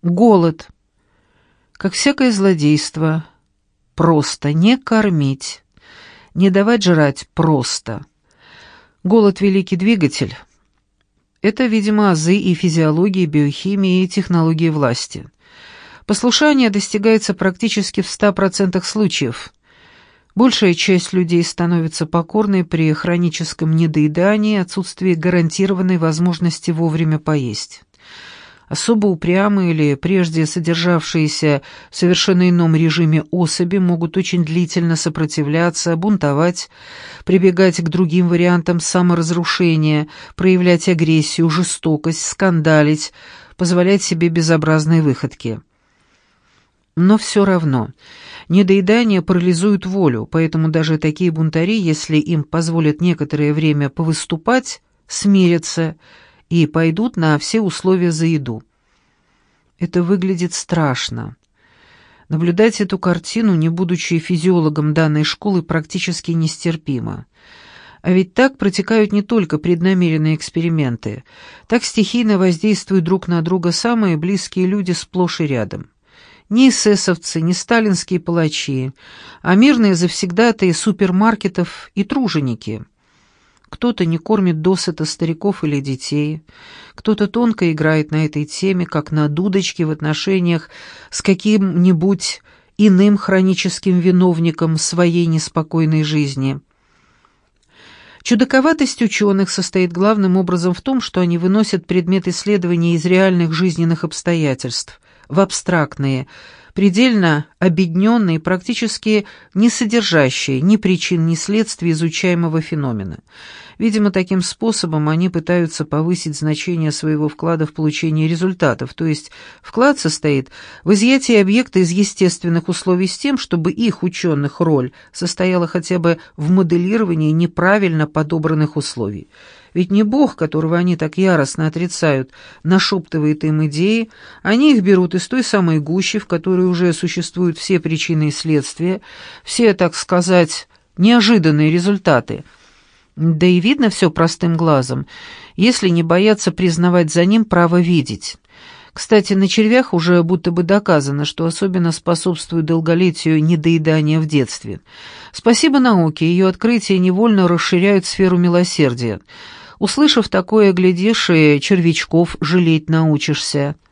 Голод, как всякое злодейство, просто не кормить, не давать жрать просто. Голод — великий двигатель. Это, видимо, азы и физиологии, биохимии, и технологии власти. Послушание достигается практически в 100% случаев. Большая часть людей становится покорной при хроническом недоедании и отсутствии гарантированной возможности вовремя поесть. Особо упрямые или прежде содержавшиеся в совершенно ином режиме особи могут очень длительно сопротивляться, бунтовать, прибегать к другим вариантам саморазрушения, проявлять агрессию, жестокость, скандалить, позволять себе безобразные выходки. Но все равно недоедание парализует волю, поэтому даже такие бунтари, если им позволят некоторое время повыступать, смирятся и пойдут на все условия за еду. Это выглядит страшно. Наблюдать эту картину, не будучи физиологом данной школы, практически нестерпимо. А ведь так протекают не только преднамеренные эксперименты, так стихийно воздействуют друг на друга самые близкие люди сплошь и рядом. Не эсэсовцы, не сталинские палачи, а мирные завсегдатаи супермаркетов и труженики. Кто-то не кормит досыта стариков или детей, кто-то тонко играет на этой теме, как на дудочке в отношениях с каким-нибудь иным хроническим виновником своей неспокойной жизни. Чудаковатость ученых состоит главным образом в том, что они выносят предмет исследования из реальных жизненных обстоятельств в абстрактные, предельно обедненные, практически не содержащие ни причин, ни следствий изучаемого феномена. Видимо, таким способом они пытаются повысить значение своего вклада в получение результатов, то есть вклад состоит в изъятии объекта из естественных условий с тем, чтобы их ученых роль состояла хотя бы в моделировании неправильно подобранных условий. Ведь не Бог, которого они так яростно отрицают, нашептывает им идеи, они их берут из той самой гущи, в которой уже существуют все причины и следствия, все, так сказать, неожиданные результаты. Да и видно все простым глазом, если не бояться признавать за ним право видеть. Кстати, на червях уже будто бы доказано, что особенно способствует долголетию недоедание в детстве. Спасибо науке, ее открытия невольно расширяют сферу милосердия. Услышав такое, глядишь, и червячков жалеть научишься.